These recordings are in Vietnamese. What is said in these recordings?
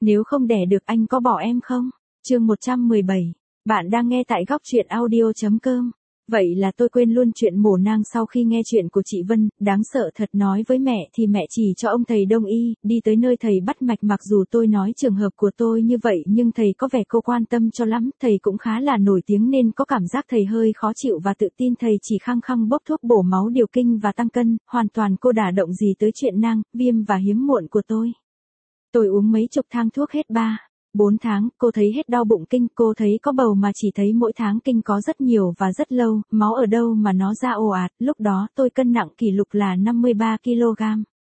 Nếu không đẻ được anh có bỏ em không? Chương 117. Bạn đang nghe tại góc truyện audio.com. Vậy là tôi quên luôn chuyện mổ nang sau khi nghe chuyện của chị Vân, đáng sợ thật, nói với mẹ thì mẹ chỉ cho ông thầy đông y, đi tới nơi thầy bắt mạch. Mặc dù tôi nói trường hợp của tôi như vậy nhưng thầy có vẻ cô quan tâm cho lắm, thầy cũng khá là nổi tiếng nên có cảm giác thầy hơi khó chịu và tự tin. Thầy chỉ khăng khăng bốc thuốc bổ máu điều kinh và tăng cân, hoàn toàn cô đả động gì tới chuyện nang, viêm và hiếm muộn của tôi. Tôi uống mấy chục thang thuốc hết 4 tháng, cô thấy hết đau bụng kinh, cô thấy có bầu mà chỉ thấy mỗi tháng kinh có rất nhiều và rất lâu, máu ở đâu mà nó ra ồ ạt. Lúc đó tôi cân nặng kỷ lục là 53 kg.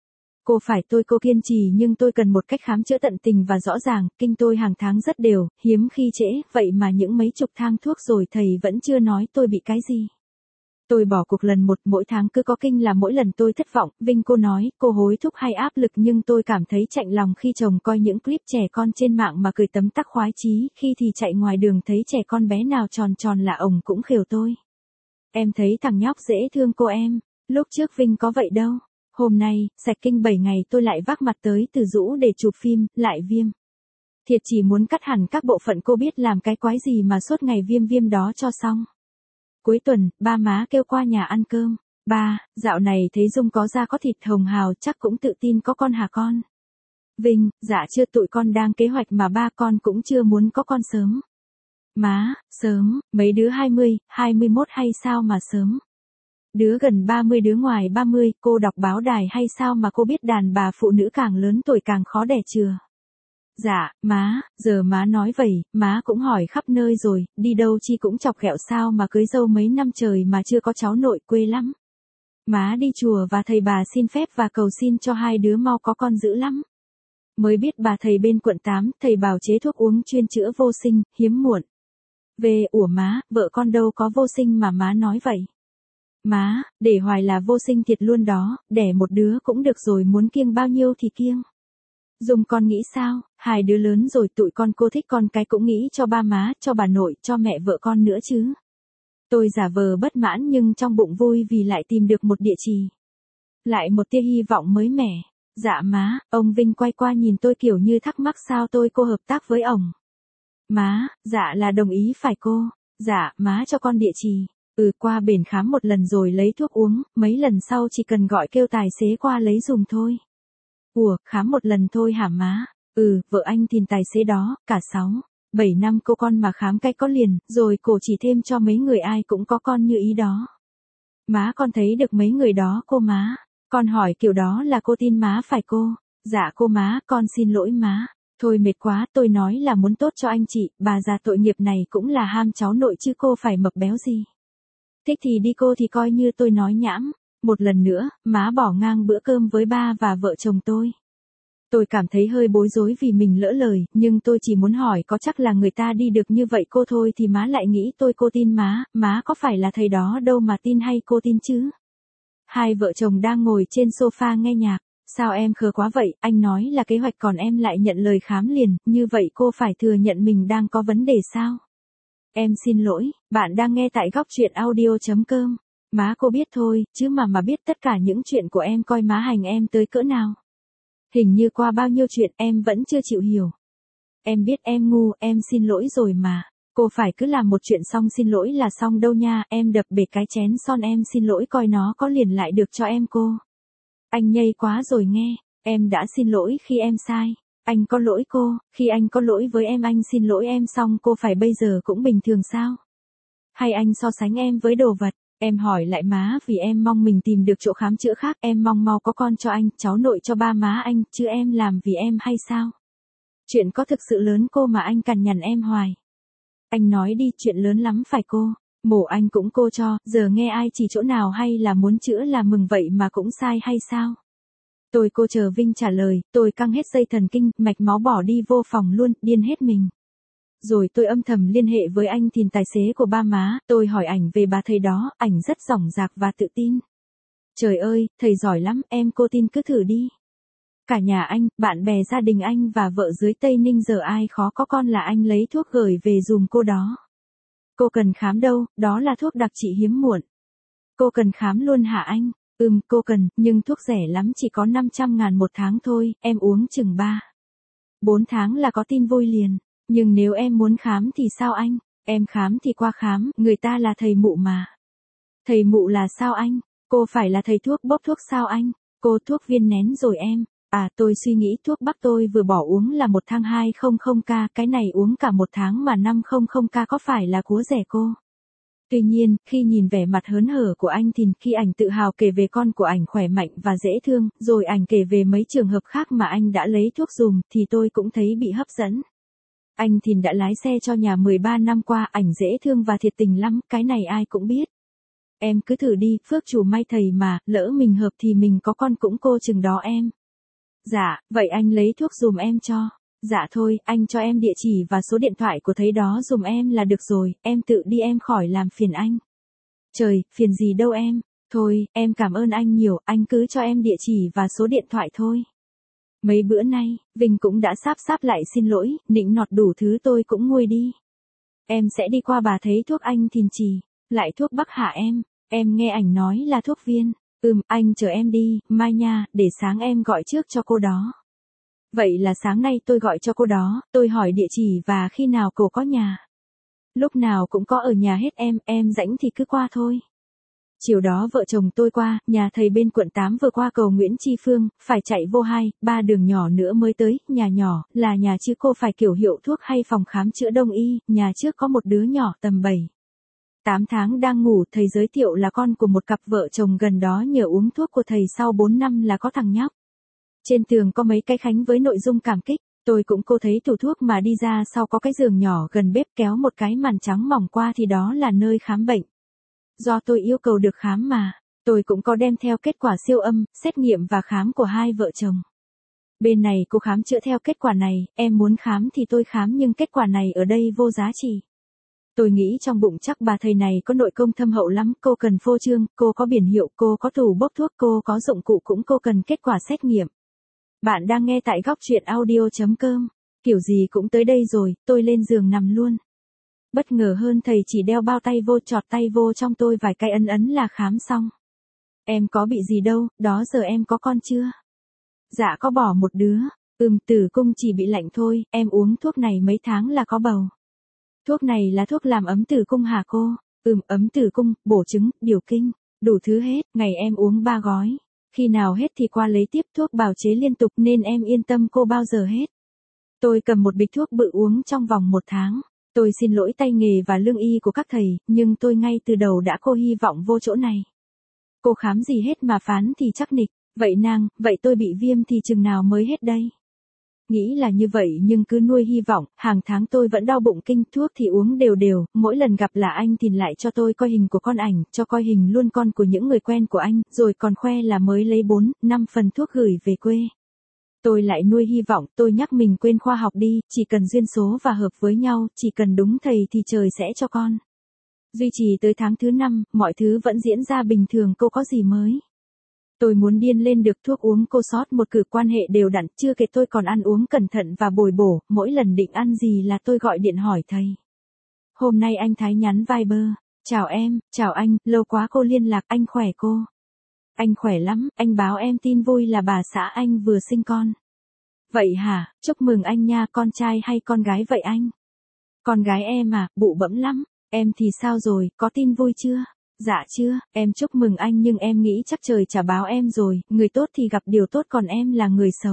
Cô kiên trì nhưng tôi cần một cách khám chữa tận tình và rõ ràng, kinh tôi hàng tháng rất đều, hiếm khi trễ, vậy mà những mấy chục thang thuốc rồi thầy vẫn chưa nói tôi bị cái gì. Tôi bỏ cuộc lần một, mỗi tháng cứ có kinh là mỗi lần tôi thất vọng. Vinh cô nói, cô hối thúc hay áp lực nhưng tôi cảm thấy chạnh lòng khi chồng coi những clip trẻ con trên mạng mà cười tấm tắc khoái chí, khi thì chạy ngoài đường thấy trẻ con bé nào tròn tròn là ổng cũng khều tôi. Em thấy thằng nhóc dễ thương cô em, lúc trước Vinh có vậy đâu. Hôm nay, sạch kinh 7 ngày tôi lại vác mặt tới Từ Dũ để chụp phim, lại viêm. Thiệt chỉ muốn cắt hẳn các bộ phận, cô biết làm cái quái gì mà suốt ngày viêm đó cho xong. Cuối tuần, ba má kêu qua nhà ăn cơm. Ba, dạo này thấy Dung có da có thịt hồng hào, chắc cũng tự tin có con hả con? Vinh, dạ chưa, tụi con đang kế hoạch mà ba con cũng chưa muốn có con sớm. Má, sớm, mấy đứa 20, 21 hay sao mà sớm? Đứa gần 30, đứa ngoài 30, cô đọc báo đài hay sao mà cô biết đàn bà phụ nữ càng lớn tuổi càng khó đẻ chừa? Dạ, má, giờ má nói vậy, má cũng hỏi khắp nơi rồi, đi đâu chi cũng chọc ghẹo sao mà cưới dâu mấy năm trời mà chưa có cháu nội, quê lắm. Má đi chùa và thầy bà xin phép và cầu xin cho hai đứa mau có con dữ lắm. Mới biết bà thầy bên quận 8, thầy bảo chế thuốc uống chuyên chữa vô sinh, hiếm muộn. Về, ủa má, vợ con đâu có vô sinh mà má nói vậy. Má, để hoài là vô sinh thiệt luôn đó, đẻ một đứa cũng được rồi, muốn kiêng bao nhiêu thì kiêng. Dung con nghĩ sao, hai đứa lớn rồi tụi con, cô thích con cái cũng nghĩ cho ba má, cho bà nội, cho mẹ vợ con nữa chứ. Tôi giả vờ bất mãn nhưng trong bụng vui vì lại tìm được một địa chỉ. Lại một tia hy vọng mới mẻ. Dạ má, ông Vinh quay qua nhìn tôi kiểu như thắc mắc sao cô hợp tác với ổng. Má, dạ là đồng ý phải cô. Dạ, má cho con địa chỉ. Qua bển khám một lần rồi lấy thuốc uống, mấy lần sau chỉ cần gọi kêu tài xế qua lấy dùm thôi. Ủa, khám một lần thôi hả má? Vợ anh tìm tài xế đó, cả 7 năm cô con mà khám cái có liền, rồi cổ chỉ thêm cho mấy người ai cũng có con như ý đó. Má con thấy được mấy người đó cô má. Con hỏi kiểu đó là cô tin má phải cô? Dạ cô má, con xin lỗi má. Thôi mệt quá, tôi nói là muốn tốt cho anh chị, bà già tội nghiệp này cũng là ham cháu nội chứ cô phải mập béo gì. Thích thì đi cô, thì coi như tôi nói nhảm. Một lần nữa, má bỏ ngang bữa cơm với ba và vợ chồng tôi. Tôi cảm thấy hơi bối rối vì mình lỡ lời, nhưng tôi chỉ muốn hỏi có chắc là người ta đi được như vậy cô thôi thì má lại nghĩ cô tin má có phải là thầy đó đâu mà tin, hay cô tin chứ? Hai vợ chồng đang ngồi trên sofa nghe nhạc. Sao em khờ quá vậy, anh nói là kế hoạch còn em lại nhận lời khám liền, như vậy cô phải thừa nhận mình đang có vấn đề sao? Em xin lỗi, bạn đang nghe tại góc truyện audio.com. Má cô biết thôi, chứ mà biết tất cả những chuyện của em, coi má hành em tới cỡ nào. Hình như qua bao nhiêu chuyện em vẫn chưa chịu hiểu. Em biết em ngu, em xin lỗi rồi mà. Cô phải cứ làm một chuyện xong xin lỗi là xong đâu nha, em đập bể cái chén son em xin lỗi coi nó có liền lại được cho em cô. Anh nhây quá rồi nghe, em đã xin lỗi khi em sai. Anh có lỗi cô, khi anh có lỗi với em anh xin lỗi em xong cô phải bây giờ cũng bình thường sao? Hay anh so sánh em với đồ vật? Em hỏi lại má vì em mong mình tìm được chỗ khám chữa khác, em mong mau có con cho anh, cháu nội cho ba má anh, chứ em làm vì em hay sao? Chuyện có thực sự lớn cô mà anh cằn nhằn em hoài. Anh nói đi, chuyện lớn lắm phải cô. Mổ anh cũng cô cho, giờ nghe ai chỉ chỗ nào hay là muốn chữa là mừng vậy mà cũng sai hay sao? Cô chờ Vinh trả lời, tôi căng hết dây thần kinh, mạch máu bỏ đi vô phòng luôn, điên hết mình. Rồi tôi âm thầm liên hệ với anh Thìn, tài xế của ba má, tôi hỏi ảnh về bà thầy đó, ảnh rất dõng dạc và tự tin. Trời ơi, thầy giỏi lắm, cô tin cứ thử đi. Cả nhà anh, bạn bè gia đình anh và vợ dưới Tây Ninh giờ ai khó có con là anh lấy thuốc gửi về dùm cô đó. Cô cần khám đâu, đó là thuốc đặc trị hiếm muộn. Cô cần khám luôn hả anh? Cô cần, nhưng thuốc rẻ lắm, chỉ có 500.000 một tháng thôi, em uống chừng 3 4 tháng là có tin vui liền. Nhưng nếu em muốn khám thì sao anh? Em khám thì qua khám, người ta là thầy mụ mà. Thầy mụ là sao anh? Cô phải là thầy thuốc bốc thuốc sao anh? Cô thuốc viên nén rồi em. À tôi suy nghĩ thuốc bắc tôi vừa bỏ uống là 1 tháng 200k, cái này uống cả 1 tháng mà 500k có phải là cúa rẻ cô? Tuy nhiên, khi nhìn vẻ mặt hớn hở của anh Thìn, khi ảnh tự hào kể về con của ảnh khỏe mạnh và dễ thương, rồi ảnh kể về mấy trường hợp khác mà anh đã lấy thuốc dùm, thì tôi cũng thấy bị hấp dẫn. Anh Thìn đã lái xe cho nhà 13 năm qua, ảnh dễ thương và thiệt tình lắm, cái này ai cũng biết. Em cứ thử đi, phước chủ may thầy mà, lỡ mình hợp thì mình có con cũng cô chừng đó em. Dạ, vậy anh lấy thuốc dùm em cho. Dạ thôi, anh cho em địa chỉ và số điện thoại của thầy đó dùm em là được rồi, em tự đi em khỏi làm phiền anh. Trời, phiền gì đâu em. Thôi, em cảm ơn anh nhiều, anh cứ cho em địa chỉ và số điện thoại thôi. Mấy bữa nay, Vinh cũng đã sáp lại xin lỗi, nịnh nọt đủ thứ tôi cũng nguôi đi. Em sẽ đi qua bà thấy thuốc anh Thìn trì. Lại thuốc bắc hả em nghe ảnh nói là thuốc viên. Anh chờ em đi, mai nha, để sáng em gọi trước cho cô đó. Vậy là sáng nay tôi gọi cho cô đó, tôi hỏi địa chỉ và khi nào cô có nhà. Lúc nào cũng có ở nhà hết em rảnh thì cứ qua thôi. Chiều đó vợ chồng tôi qua, nhà thầy bên quận 8 vừa qua cầu Nguyễn Tri Phương, phải chạy vô 2-3 đường nhỏ nữa mới tới, nhà nhỏ, là nhà chứ cô phải kiểu hiệu thuốc hay phòng khám chữa đông y, nhà trước có một đứa nhỏ tầm 7-8 tháng đang ngủ, thầy giới thiệu là con của một cặp vợ chồng gần đó nhờ uống thuốc của thầy sau 4 năm là có thằng nhóc. Trên tường có mấy cái khánh với nội dung cảm kích, tôi cũng cô thấy tủ thuốc mà đi ra sau có cái giường nhỏ gần bếp kéo một cái màn trắng mỏng qua thì đó là nơi khám bệnh. Do tôi yêu cầu được khám mà, tôi cũng có đem theo kết quả siêu âm, xét nghiệm và khám của hai vợ chồng. Bên này cô khám chữa theo kết quả này, em muốn khám thì tôi khám nhưng kết quả này ở đây vô giá trị. Tôi nghĩ trong bụng chắc bà thầy này có nội công thâm hậu lắm, cô cần phô trương, cô có biển hiệu, cô có tủ bốc thuốc, cô có dụng cụ cũng cô cần kết quả xét nghiệm. Bạn đang nghe tại góc truyện audio.com. Kiểu gì cũng tới đây rồi, tôi lên giường nằm luôn. Bất ngờ hơn thầy chỉ đeo bao tay vô chọt tay vô trong tôi vài cái ấn là khám xong. Em có bị gì đâu, đó giờ em có con chưa? Dạ có bỏ một đứa. Tử cung chỉ bị lạnh thôi, em uống thuốc này mấy tháng là có bầu. Thuốc này là thuốc làm ấm tử cung hả cô? Ấm tử cung, bổ trứng, điều kinh, đủ thứ hết, ngày em uống 3 gói. Khi nào hết thì qua lấy tiếp, thuốc bào chế liên tục nên em yên tâm cô bao giờ hết. Tôi cầm một bịch thuốc bự uống trong vòng 1 tháng. Tôi xin lỗi tay nghề và lương y của các thầy, nhưng tôi ngay từ đầu đã cô hy vọng vô chỗ này. Cô khám gì hết mà phán thì chắc nịch, vậy vậy tôi bị viêm thì chừng nào mới hết đây? Nghĩ là như vậy nhưng cứ nuôi hy vọng, hàng tháng tôi vẫn đau bụng kinh, thuốc thì uống đều, mỗi lần gặp là anh Thìn lại cho tôi coi hình của con ảnh, cho coi hình luôn con của những người quen của anh, rồi còn khoe là mới lấy 4-5 phần thuốc gửi về quê. Tôi lại nuôi hy vọng, tôi nhắc mình quên khoa học đi, chỉ cần duyên số và hợp với nhau, chỉ cần đúng thầy thì trời sẽ cho con. Duy trì tới tháng thứ 5, mọi thứ vẫn diễn ra bình thường, cô có gì mới? Tôi muốn điên lên được, thuốc uống cô sót một cử, quan hệ đều đặn, chưa kể tôi còn ăn uống cẩn thận và bồi bổ, mỗi lần định ăn gì là tôi gọi điện hỏi thầy. Hôm nay anh Thái nhắn Viber, chào em, chào anh, lâu quá cô liên lạc, anh khỏe cô? Anh khỏe lắm, anh báo em tin vui là bà xã anh vừa sinh con. Vậy hả, chúc mừng anh nha, con trai hay con gái vậy anh? Con gái em à, bụ bẫm lắm, em thì sao rồi, có tin vui chưa? Dạ chưa, em chúc mừng anh nhưng em nghĩ chắc trời chả báo em rồi, người tốt thì gặp điều tốt còn em là người xấu.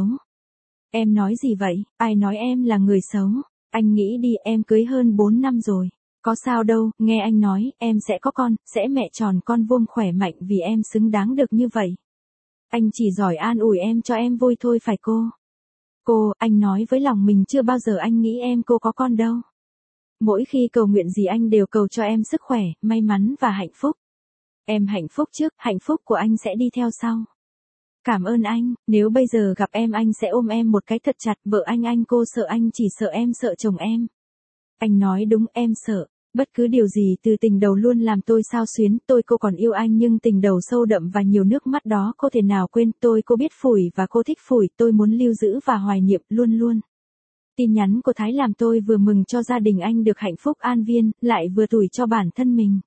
Em nói gì vậy, ai nói em là người xấu? Anh nghĩ đi, em cưới hơn 4 năm rồi. Có sao đâu, nghe anh nói, em sẽ có con, sẽ mẹ tròn con vuông khỏe mạnh vì em xứng đáng được như vậy. Anh chỉ giỏi an ủi em cho em vui thôi phải cô? Cô, anh nói với lòng mình chưa bao giờ anh nghĩ em cô có con đâu. Mỗi khi cầu nguyện gì anh đều cầu cho em sức khỏe, may mắn và hạnh phúc. Em hạnh phúc trước, hạnh phúc của anh sẽ đi theo sau. Cảm ơn anh, nếu bây giờ gặp em anh sẽ ôm em một cái thật chặt, vợ anh cô sợ anh chỉ sợ em sợ chồng em. Anh nói đúng, em sợ. Bất cứ điều gì từ tình đầu luôn làm tôi xao xuyến, cô còn yêu anh nhưng tình đầu sâu đậm và nhiều nước mắt đó cô thể nào quên, cô biết phủi và cô thích phủi, tôi muốn lưu giữ và hoài niệm luôn luôn. Tin nhắn của Thái làm tôi vừa mừng cho gia đình anh được hạnh phúc an viên, lại vừa tủi cho bản thân mình.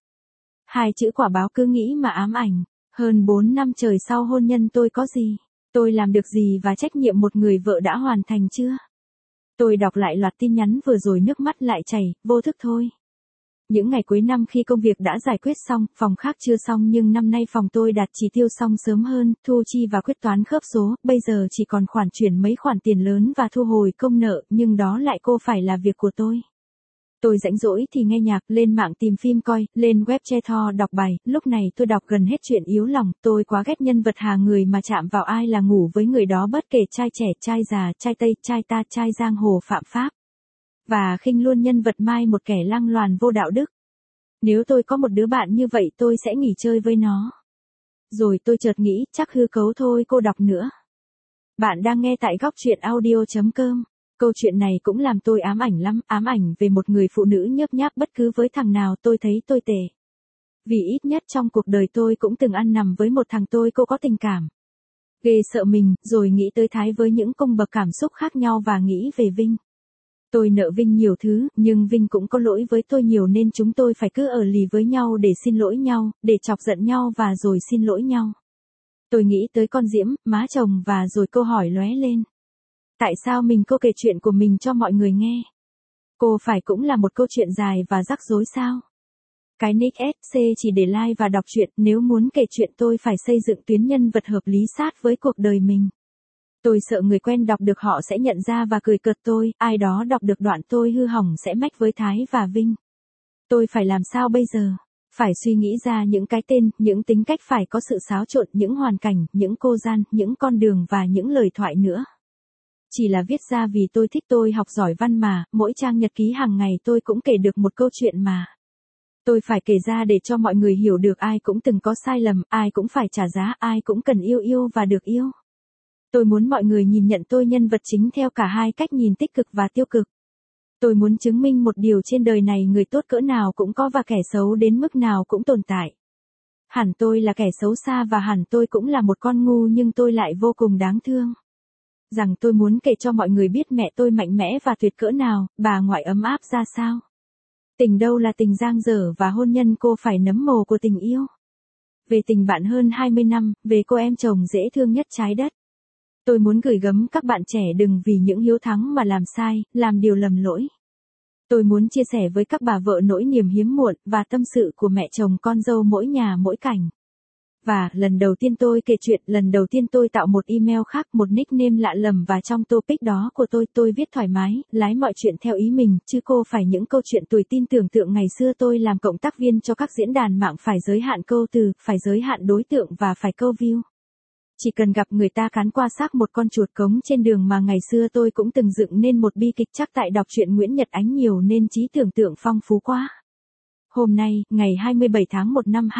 2 chữ quả báo cứ nghĩ mà ám ảnh, hơn 4 năm trời sau hôn nhân tôi có gì? Tôi làm được gì và trách nhiệm một người vợ đã hoàn thành chưa? Tôi đọc lại loạt tin nhắn vừa rồi nước mắt lại chảy, vô thức thôi. Những ngày cuối năm khi công việc đã giải quyết xong, phòng khác chưa xong nhưng năm nay phòng tôi đạt chỉ tiêu xong sớm hơn, thu chi và quyết toán khớp số, bây giờ chỉ còn khoản chuyển mấy khoản tiền lớn và thu hồi công nợ, nhưng đó lại cô phải là việc của tôi. Tôi rảnh rỗi thì nghe nhạc, lên mạng tìm phim coi, lên web che tho đọc bài, lúc này tôi đọc gần hết chuyện yếu lòng, tôi quá ghét nhân vật Hà người mà chạm vào ai là ngủ với người đó bất kể trai trẻ, trai già, trai Tây, trai ta, trai giang hồ phạm pháp. Và khinh luôn nhân vật Mai một kẻ lăng loàn vô đạo đức. Nếu tôi có một đứa bạn như vậy tôi sẽ nghỉ chơi với nó. Rồi tôi chợt nghĩ chắc hư cấu thôi cô đọc nữa. Bạn đang nghe tại góc truyện audio.com. Câu chuyện này cũng làm tôi ám ảnh lắm, ám ảnh về một người phụ nữ nhớp nháp bất cứ với thằng nào tôi thấy tôi tệ. Vì ít nhất trong cuộc đời tôi cũng từng ăn nằm với một thằng cô có tình cảm. Ghê sợ mình, rồi nghĩ tới Thái với những cung bậc cảm xúc khác nhau và nghĩ về Vinh. Tôi nợ Vinh nhiều thứ, nhưng Vinh cũng có lỗi với tôi nhiều nên chúng tôi phải cứ ở lì với nhau để xin lỗi nhau, để chọc giận nhau và rồi xin lỗi nhau. Tôi nghĩ tới con Diễm, má chồng và rồi câu hỏi lóe lên. Tại sao cô kể chuyện của mình cho mọi người nghe? Cô phải cũng là một câu chuyện dài và rắc rối sao? Cái nick SC chỉ để like và đọc truyện, nếu muốn kể chuyện tôi phải xây dựng tuyến nhân vật hợp lý sát với cuộc đời mình. Tôi sợ người quen đọc được họ sẽ nhận ra và cười cợt tôi, ai đó đọc được đoạn tôi hư hỏng sẽ mách với Thái và Vinh. Tôi phải làm sao bây giờ? Phải suy nghĩ ra những cái tên, những tính cách phải có sự xáo trộn, những hoàn cảnh, những cô gian, những con đường và những lời thoại nữa. Chỉ là viết ra vì tôi thích, tôi học giỏi văn mà, mỗi trang nhật ký hàng ngày tôi cũng kể được một câu chuyện mà. Tôi phải kể ra để cho mọi người hiểu được ai cũng từng có sai lầm, ai cũng phải trả giá, ai cũng cần yêu và được yêu. Tôi muốn mọi người nhìn nhận tôi nhân vật chính theo cả hai cách nhìn tích cực và tiêu cực. Tôi muốn chứng minh một điều trên đời này người tốt cỡ nào cũng có và kẻ xấu đến mức nào cũng tồn tại. Hẳn tôi là kẻ xấu xa và hẳn tôi cũng là một con ngu nhưng tôi lại vô cùng đáng thương. Rằng tôi muốn kể cho mọi người biết mẹ tôi mạnh mẽ và tuyệt cỡ nào, bà ngoại ấm áp ra sao. Tình đâu là tình dang dở và hôn nhân cô phải nấm mồ của tình yêu. Về tình bạn hơn 20 năm, về cô em chồng dễ thương nhất trái đất. Tôi muốn gửi gắm các bạn trẻ đừng vì những hiếu thắng mà làm sai, làm điều lầm lỗi. Tôi muốn chia sẻ với các bà vợ nỗi niềm hiếm muộn và tâm sự của mẹ chồng con dâu mỗi nhà mỗi cảnh. Và, lần đầu tiên tôi kể chuyện, lần đầu tiên tôi tạo một email khác, một nickname lạ lẫm và trong topic đó của tôi viết thoải mái, lái mọi chuyện theo ý mình, chứ cô phải những câu chuyện tủi tin tưởng tượng ngày xưa tôi làm cộng tác viên cho các diễn đàn mạng phải giới hạn câu từ, phải giới hạn đối tượng và phải câu view. Chỉ cần gặp người ta cán qua xác một con chuột cống trên đường mà ngày xưa tôi cũng từng dựng nên một bi kịch chắc tại đọc truyện Nguyễn Nhật Ánh nhiều nên trí tưởng tượng phong phú quá. Hôm nay, ngày 27 tháng 1 năm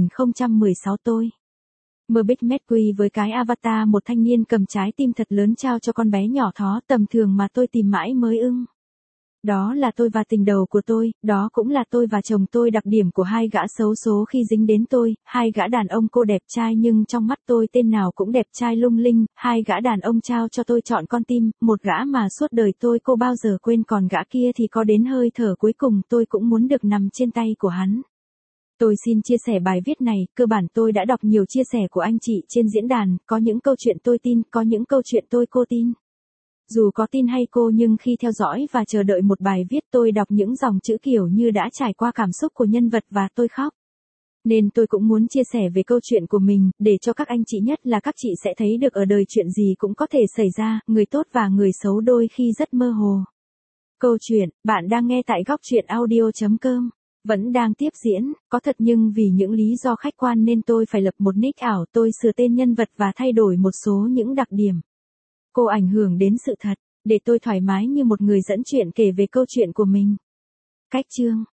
2016 tôi mơ Big Mercury với cái avatar một thanh niên cầm trái tim thật lớn trao cho con bé nhỏ thó tầm thường mà tôi tìm mãi mới ưng. Đó là tôi và tình đầu của tôi, đó cũng là tôi và chồng tôi, đặc điểm của hai gã xấu số khi dính đến tôi, hai gã đàn ông cô đẹp trai nhưng trong mắt tôi tên nào cũng đẹp trai lung linh, hai gã đàn ông trao cho tôi chọn con tim, một gã mà suốt đời tôi cô bao giờ quên còn gã kia thì có đến hơi thở cuối cùng tôi cũng muốn được nằm trên tay của hắn. Tôi xin chia sẻ bài viết này, cơ bản tôi đã đọc nhiều chia sẻ của anh chị trên diễn đàn, có những câu chuyện tôi tin, có những câu chuyện cô tin. Dù có tin hay cô nhưng khi theo dõi và chờ đợi một bài viết tôi đọc những dòng chữ kiểu như đã trải qua cảm xúc của nhân vật và tôi khóc. Nên tôi cũng muốn chia sẻ về câu chuyện của mình, để cho các anh chị nhất là các chị sẽ thấy được ở đời chuyện gì cũng có thể xảy ra, người tốt và người xấu đôi khi rất mơ hồ. Câu chuyện, bạn đang nghe tại góc truyện audio.com. Vẫn đang tiếp diễn, có thật nhưng vì những lý do khách quan nên tôi phải lập một nick ảo, tôi sửa tên nhân vật và thay đổi một số những đặc điểm. Cô ảnh hưởng đến sự thật, để tôi thoải mái như một người dẫn chuyện kể về câu chuyện của mình. Cách chương,